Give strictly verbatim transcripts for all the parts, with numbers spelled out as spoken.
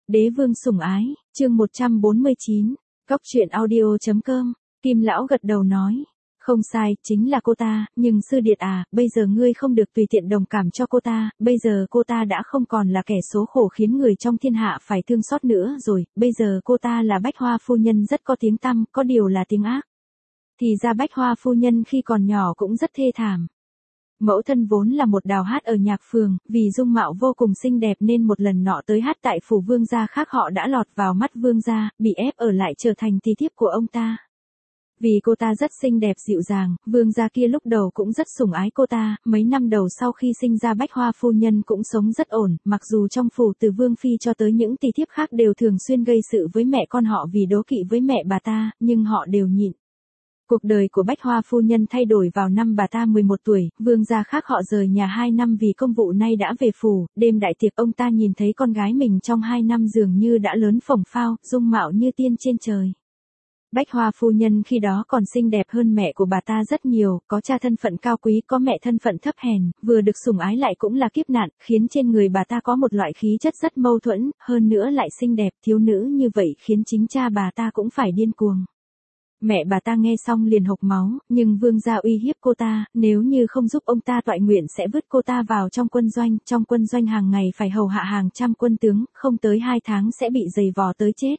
Đế vương sủng ái, chương một trăm bốn mươi chín, Cóc truyện audio.com, Kim lão gật đầu nói. Không sai, chính là cô ta, nhưng sư điệt à, bây giờ ngươi không được tùy tiện đồng cảm cho cô ta, bây giờ cô ta đã không còn là kẻ số khổ khiến người trong thiên hạ phải thương xót nữa rồi, bây giờ cô ta là Bách Hoa phu nhân rất có tiếng tăm, có điều là tiếng ác. Thì ra Bách Hoa phu nhân khi còn nhỏ cũng rất thê thảm. Mẫu thân vốn là một đào hát ở nhạc phường, vì dung mạo vô cùng xinh đẹp nên một lần nọ tới hát tại phủ vương gia khác họ đã lọt vào mắt vương gia, bị ép ở lại trở thành tỳ thiếp của ông ta. Vì cô ta rất xinh đẹp dịu dàng, vương gia kia lúc đầu cũng rất sủng ái cô ta, mấy năm đầu sau khi sinh ra Bách Hoa phu nhân cũng sống rất ổn, mặc dù trong phủ từ vương phi cho tới những tỳ thiếp khác đều thường xuyên gây sự với mẹ con họ vì đố kỵ với mẹ bà ta, nhưng họ đều nhịn. Cuộc đời của Bách Hoa phu nhân thay đổi vào năm bà ta mười một tuổi, vương gia khác họ rời nhà hai năm vì công vụ nay đã về phủ, đêm đại tiệc ông ta nhìn thấy con gái mình trong hai năm dường như đã lớn phồng phao, dung mạo như tiên trên trời. Bách Hoa phu nhân khi đó còn xinh đẹp hơn mẹ của bà ta rất nhiều, có cha thân phận cao quý có mẹ thân phận thấp hèn, vừa được sủng ái lại cũng là kiếp nạn, khiến trên người bà ta có một loại khí chất rất mâu thuẫn, hơn nữa lại xinh đẹp, thiếu nữ như vậy khiến chính cha bà ta cũng phải điên cuồng. Mẹ bà ta nghe xong liền hộc máu, nhưng vương gia uy hiếp cô ta, nếu như không giúp ông ta toại nguyện sẽ vứt cô ta vào trong quân doanh, trong quân doanh hàng ngày phải hầu hạ hàng trăm quân tướng, không tới hai tháng sẽ bị giày vò tới chết.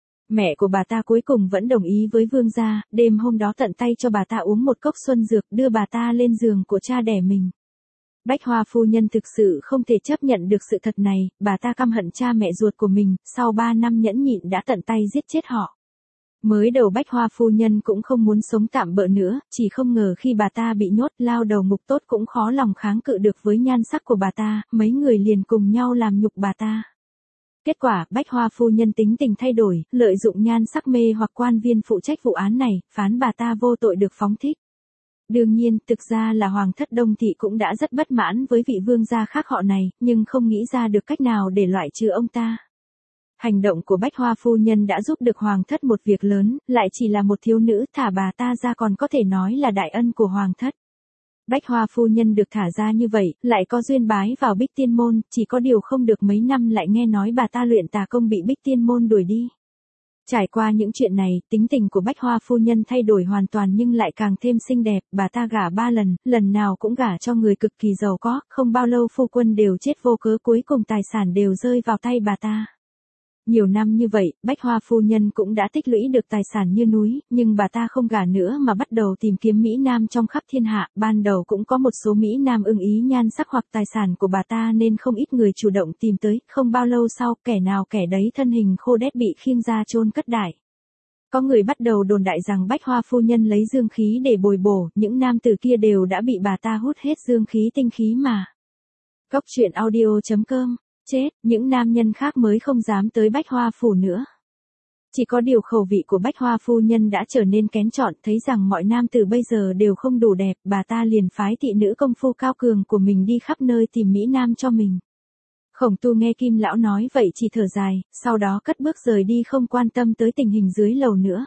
Mẹ của bà ta cuối cùng vẫn đồng ý với vương gia, đêm hôm đó tận tay cho bà ta uống một cốc xuân dược đưa bà ta lên giường của cha đẻ mình. Bách Hoa phu nhân thực sự không thể chấp nhận được sự thật này, bà ta căm hận cha mẹ ruột của mình, sau ba năm nhẫn nhịn đã tận tay giết chết họ. Mới đầu Bách Hoa phu nhân cũng không muốn sống tạm bợ nữa, chỉ không ngờ khi bà ta bị nhốt lao đầu ngục tốt cũng khó lòng kháng cự được với nhan sắc của bà ta, mấy người liền cùng nhau làm nhục bà ta. Kết quả, Bách Hoa phu nhân tính tình thay đổi, lợi dụng nhan sắc mê hoặc quan viên phụ trách vụ án này, phán bà ta vô tội được phóng thích. Đương nhiên, thực ra là Hoàng thất Đông Thị cũng đã rất bất mãn với vị vương gia khác họ này, nhưng không nghĩ ra được cách nào để loại trừ ông ta. Hành động của Bách Hoa phu nhân đã giúp được Hoàng thất một việc lớn, lại chỉ là một thiếu nữ, thả bà ta ra còn có thể nói là đại ân của Hoàng thất. Bách Hoa phu nhân được thả ra như vậy, lại có duyên bái vào Bích Tiên môn, chỉ có điều không được mấy năm lại nghe nói bà ta luyện tà công bị Bích Tiên môn đuổi đi. Trải qua những chuyện này, tính tình của Bách Hoa phu nhân thay đổi hoàn toàn nhưng lại càng thêm xinh đẹp, bà ta gả ba lần, lần nào cũng gả cho người cực kỳ giàu có, không bao lâu phu quân đều chết vô cớ, cuối cùng tài sản đều rơi vào tay bà ta. Nhiều năm như vậy, Bách Hoa phu nhân cũng đã tích lũy được tài sản như núi, nhưng bà ta không gả nữa mà bắt đầu tìm kiếm Mỹ Nam trong khắp thiên hạ, ban đầu cũng có một số Mỹ Nam ưng ý nhan sắc hoặc tài sản của bà ta nên không ít người chủ động tìm tới, không bao lâu sau, kẻ nào kẻ đấy thân hình khô đét bị khiêng ra chôn cất đại. Có người bắt đầu đồn đại rằng Bách Hoa phu nhân lấy dương khí để bồi bổ, những nam tử kia đều đã bị bà ta hút hết dương khí tinh khí mà. Cóc truyện audio.com Chết, những nam nhân khác mới không dám tới Bách Hoa phủ nữa. Chỉ có điều khẩu vị của Bách Hoa phu nhân đã trở nên kén chọn, thấy rằng mọi nam tử bây giờ đều không đủ đẹp, bà ta liền phái thị nữ công phu cao cường của mình đi khắp nơi tìm Mỹ Nam cho mình. Khổng Tu nghe Kim lão nói vậy chỉ thở dài, sau đó cất bước rời đi không quan tâm tới tình hình dưới lầu nữa.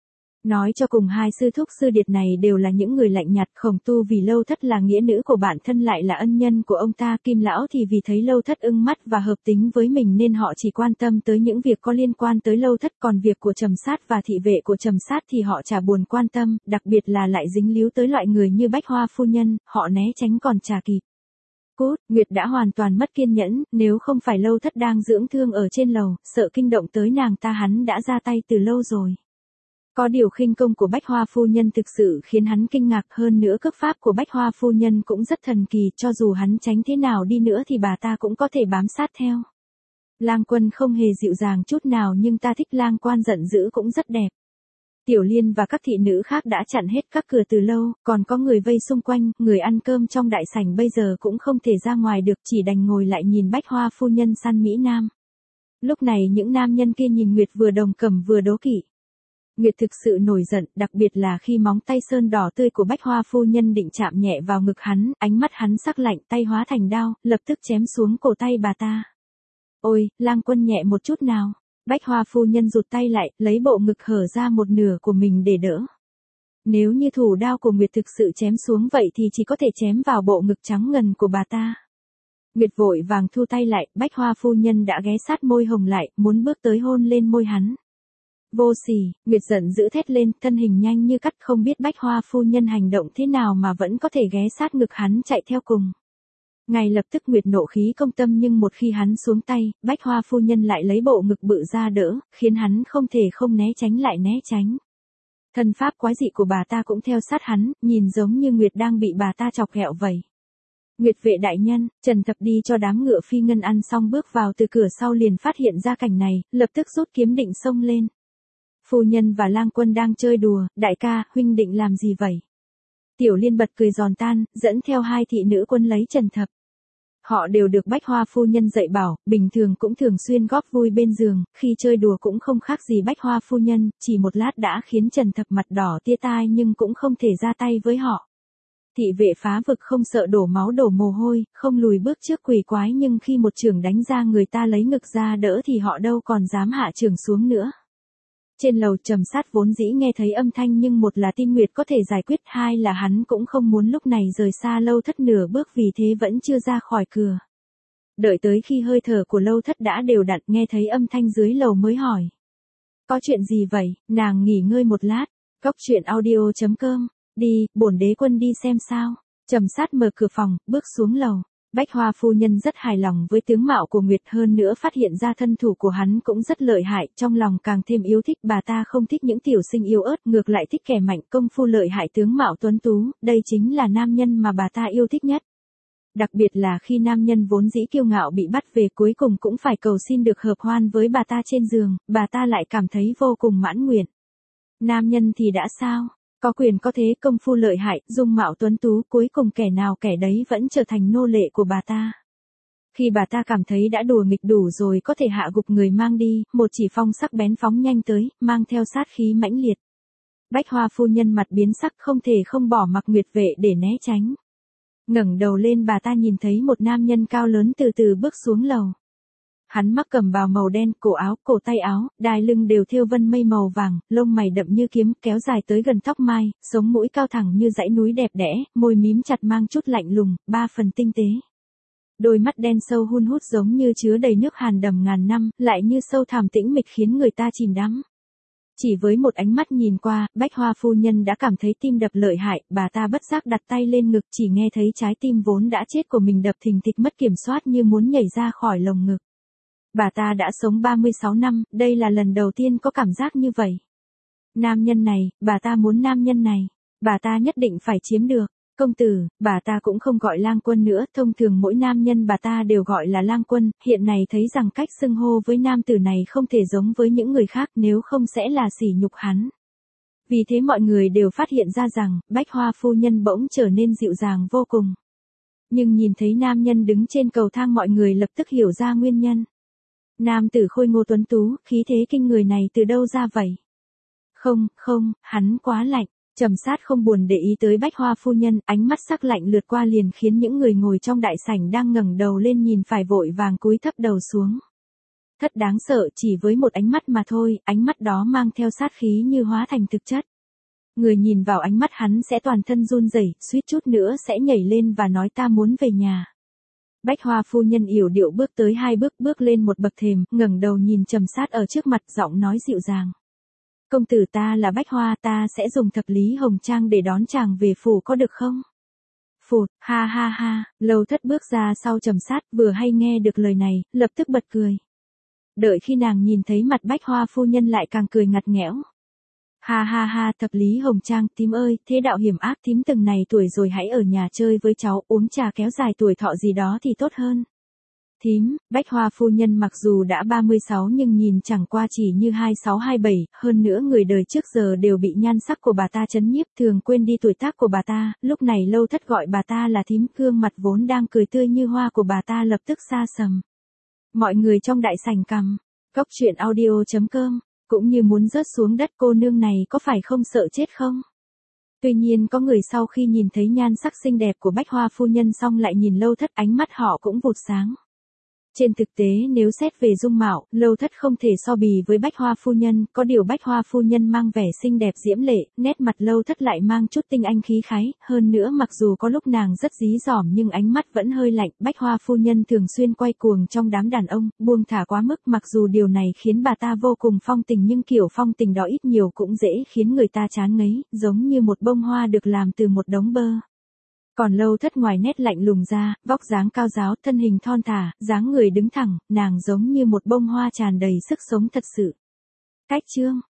Nói cho cùng hai sư thúc sư điệt này đều là những người lạnh nhạt, Khổng Tu vì Lâu Thất là nghĩa nữ của bản thân lại là ân nhân của ông ta, Kim lão thì vì thấy Lâu Thất ưng mắt và hợp tính với mình nên họ chỉ quan tâm tới những việc có liên quan tới Lâu Thất, còn việc của Trầm Sát và thị vệ của Trầm Sát thì họ chả buồn quan tâm, đặc biệt là lại dính líu tới loại người như Bách Hoa phu nhân, họ né tránh còn chả kịp. Cút, Nguyệt đã hoàn toàn mất kiên nhẫn, nếu không phải Lâu Thất đang dưỡng thương ở trên lầu, sợ kinh động tới nàng ta hắn đã ra tay từ lâu rồi. Có điều khinh công của Bách Hoa phu nhân thực sự khiến hắn kinh ngạc, hơn nữa cước pháp của Bách Hoa phu nhân cũng rất thần kỳ, cho dù hắn tránh thế nào đi nữa thì bà ta cũng có thể bám sát theo. Lang Quân không hề dịu dàng chút nào nhưng ta thích Lang Quan giận dữ cũng rất đẹp. Tiểu Liên và các thị nữ khác đã chặn hết các cửa từ lâu, còn có người vây xung quanh, người ăn cơm trong đại sảnh bây giờ cũng không thể ra ngoài được, chỉ đành ngồi lại nhìn Bách Hoa phu nhân săn Mỹ Nam. Lúc này những nam nhân kia nhìn Nguyệt vừa đồng cẩm vừa đố kỵ. Nguyệt thực sự nổi giận, đặc biệt là khi móng tay sơn đỏ tươi của Bách Hoa phu nhân định chạm nhẹ vào ngực hắn, ánh mắt hắn sắc lạnh, tay hóa thành đao, lập tức chém xuống cổ tay bà ta. Ôi, Lang Quân nhẹ một chút nào. Bách Hoa phu nhân rụt tay lại, lấy bộ ngực hở ra một nửa của mình để đỡ. Nếu như thủ đao của Nguyệt thực sự chém xuống vậy thì chỉ có thể chém vào bộ ngực trắng ngần của bà ta. Nguyệt vội vàng thu tay lại, Bách Hoa phu nhân đã ghé sát môi hồng lại, muốn bước tới hôn lên môi hắn. Vô sỉ, Nguyệt giận dữ thét lên, thân hình nhanh như cắt, không biết Bách Hoa phu nhân hành động thế nào mà vẫn có thể ghé sát ngực hắn chạy theo cùng. Ngay lập tức Nguyệt nộ khí công tâm, nhưng một khi hắn xuống tay, Bách Hoa phu nhân lại lấy bộ ngực bự ra đỡ, khiến hắn không thể không né tránh lại né tránh. Thân pháp quái dị của bà ta cũng theo sát hắn, nhìn giống như Nguyệt đang bị bà ta chọc ghẹo vậy. Nguyệt vệ đại nhân, Trần Thập đi cho đám ngựa phi ngân ăn xong bước vào từ cửa sau liền phát hiện ra cảnh này, lập tức rút kiếm định xông lên. Phu nhân và lang quân đang chơi đùa, đại ca, huynh định làm gì vậy? Tiểu Liên bật cười giòn tan, dẫn theo hai thị nữ quân lấy Trần Thập. Họ đều được Bách Hoa phu nhân dạy bảo, bình thường cũng thường xuyên góp vui bên giường, khi chơi đùa cũng không khác gì Bách Hoa phu nhân, chỉ một lát đã khiến Trần Thập mặt đỏ tia tai nhưng cũng không thể ra tay với họ. Thị vệ phá vực không sợ đổ máu đổ mồ hôi, không lùi bước trước quỷ quái, nhưng khi một chưởng đánh ra người ta lấy ngực ra đỡ thì họ đâu còn dám hạ chưởng xuống nữa. Trên lầu Trầm Sát vốn dĩ nghe thấy âm thanh, nhưng một là tin Nguyệt có thể giải quyết, hai là hắn cũng không muốn lúc này rời xa Lâu Thất nửa bước, vì thế vẫn chưa ra khỏi cửa. Đợi tới khi hơi thở của Lâu Thất đã đều đặn, nghe thấy âm thanh dưới lầu mới hỏi. Có chuyện gì vậy? Nàng nghỉ ngơi một lát. Cóc truyện audio chấm com. Đi, bổn đế quân đi xem sao. Trầm Sát mở cửa phòng, bước xuống lầu. Bách Hoa phu nhân rất hài lòng với tướng mạo của Nguyệt, hơn nữa phát hiện ra thân thủ của hắn cũng rất lợi hại, trong lòng càng thêm yêu thích. Bà ta không thích những tiểu sinh yếu ớt, ngược lại thích kẻ mạnh, công phu lợi hại, tướng mạo tuấn tú, đây chính là nam nhân mà bà ta yêu thích nhất. Đặc biệt là khi nam nhân vốn dĩ kiêu ngạo bị bắt về, cuối cùng cũng phải cầu xin được hợp hoan với bà ta trên giường, bà ta lại cảm thấy vô cùng mãn nguyện. Nam nhân thì đã sao? Có quyền có thế, công phu lợi hại, dung mạo tuấn tú, cuối cùng kẻ nào kẻ đấy vẫn trở thành nô lệ của bà ta. Khi bà ta cảm thấy đã đùa nghịch đủ rồi, có thể hạ gục người mang đi, một chỉ phong sắc bén phóng nhanh tới, mang theo sát khí mãnh liệt. Bách Hoa phu nhân mặt biến sắc, không thể không bỏ mặc Nguyệt vệ để né tránh. Ngẩng đầu lên, bà ta nhìn thấy một nam nhân cao lớn từ từ bước xuống lầu. Hắn mắc cẩm bào màu đen, cổ áo, cổ tay áo, đai lưng đều thêu vân mây màu vàng, lông mày đậm như kiếm, kéo dài tới gần tóc mai, sống mũi cao thẳng như dãy núi đẹp đẽ, môi mím chặt mang chút lạnh lùng, ba phần tinh tế. Đôi mắt đen sâu hun hút giống như chứa đầy nước hàn đầm ngàn năm, lại như sâu thẳm tĩnh mịch khiến người ta chìm đắm. Chỉ với một ánh mắt nhìn qua, Bách Hoa phu nhân đã cảm thấy tim đập lợi hại, bà ta bất giác đặt tay lên ngực, chỉ nghe thấy trái tim vốn đã chết của mình đập thình thịch mất kiểm soát như muốn nhảy ra khỏi lồng ngực. Bà ta đã sống ba mươi sáu năm, đây là lần đầu tiên có cảm giác như vậy. Nam nhân này, bà ta muốn nam nhân này, bà ta nhất định phải chiếm được. Công tử, bà ta cũng không gọi lang quân nữa, thông thường mỗi nam nhân bà ta đều gọi là lang quân, hiện này thấy rằng cách xưng hô với nam tử này không thể giống với những người khác, nếu không sẽ là sỉ nhục hắn. Vì thế mọi người đều phát hiện ra rằng, Bách Hoa phu nhân bỗng trở nên dịu dàng vô cùng. Nhưng nhìn thấy nam nhân đứng trên cầu thang, mọi người lập tức hiểu ra nguyên nhân. Nam tử khôi ngô tuấn tú, khí thế kinh người này từ đâu ra vậy? Không, không, hắn quá lạnh. Trầm Sát không buồn để ý tới Bách Hoa phu nhân, ánh mắt sắc lạnh lướt qua liền khiến những người ngồi trong đại sảnh đang ngẩng đầu lên nhìn phải vội vàng cúi thấp đầu xuống. Thật đáng sợ, chỉ với một ánh mắt mà thôi, ánh mắt đó mang theo sát khí như hóa thành thực chất. Người nhìn vào ánh mắt hắn sẽ toàn thân run rẩy, suýt chút nữa sẽ nhảy lên và nói ta muốn về nhà. Bách Hoa phu nhân yểu điệu bước tới hai bước, bước lên một bậc thềm, ngẩng đầu nhìn Trầm Sát ở trước mặt, giọng nói dịu dàng. Công tử, ta là Bách Hoa, ta sẽ dùng thập lý hồng trang để đón chàng về phủ, có được không? Phụt, ha ha ha, Lâu Thất bước ra sau Trầm Sát, vừa hay nghe được lời này, lập tức bật cười. Đợi khi nàng nhìn thấy mặt Bách Hoa phu nhân lại càng cười ngặt nghẽo. Ha ha ha, thập lý hồng trang, thím ơi, thế đạo hiểm ác, thím từng này tuổi rồi hãy ở nhà chơi với cháu, uống trà kéo dài tuổi thọ gì đó thì tốt hơn. Thím, Bách Hoa phu nhân mặc dù đã ba mươi sáu nhưng nhìn chẳng qua chỉ như hai sáu hai bảy, hơn nữa người đời trước giờ đều bị nhan sắc của bà ta chấn nhiếp, thường quên đi tuổi tác của bà ta, lúc này Lâu Thất gọi bà ta là thím, gương mặt vốn đang cười tươi như hoa của bà ta lập tức xa sầm. Mọi người trong đại sảnh cằm, cóc truyện audio chấm com, cũng như muốn rớt xuống đất, cô nương này có phải không sợ chết không? Tuy nhiên có người sau khi nhìn thấy nhan sắc xinh đẹp của Bách Hoa phu nhân xong lại nhìn Lâu Thất, ánh mắt họ cũng vụt sáng. Trên thực tế nếu xét về dung mạo, Lâu Thất không thể so bì với Bách Hoa phu nhân, có điều Bách Hoa phu nhân mang vẻ xinh đẹp diễm lệ, nét mặt Lâu Thất lại mang chút tinh anh khí khái, hơn nữa mặc dù có lúc nàng rất dí dỏm nhưng ánh mắt vẫn hơi lạnh, Bách Hoa phu nhân thường xuyên quay cuồng trong đám đàn ông, buông thả quá mức, mặc dù điều này khiến bà ta vô cùng phong tình nhưng kiểu phong tình đó ít nhiều cũng dễ khiến người ta chán ngấy, giống như một bông hoa được làm từ một đống bơ. Còn Lâu Thất ngoài nét lạnh lùng ra, vóc dáng cao ráo, thân hình thon thả, dáng người đứng thẳng, nàng giống như một bông hoa tràn đầy sức sống thật sự. Cách chương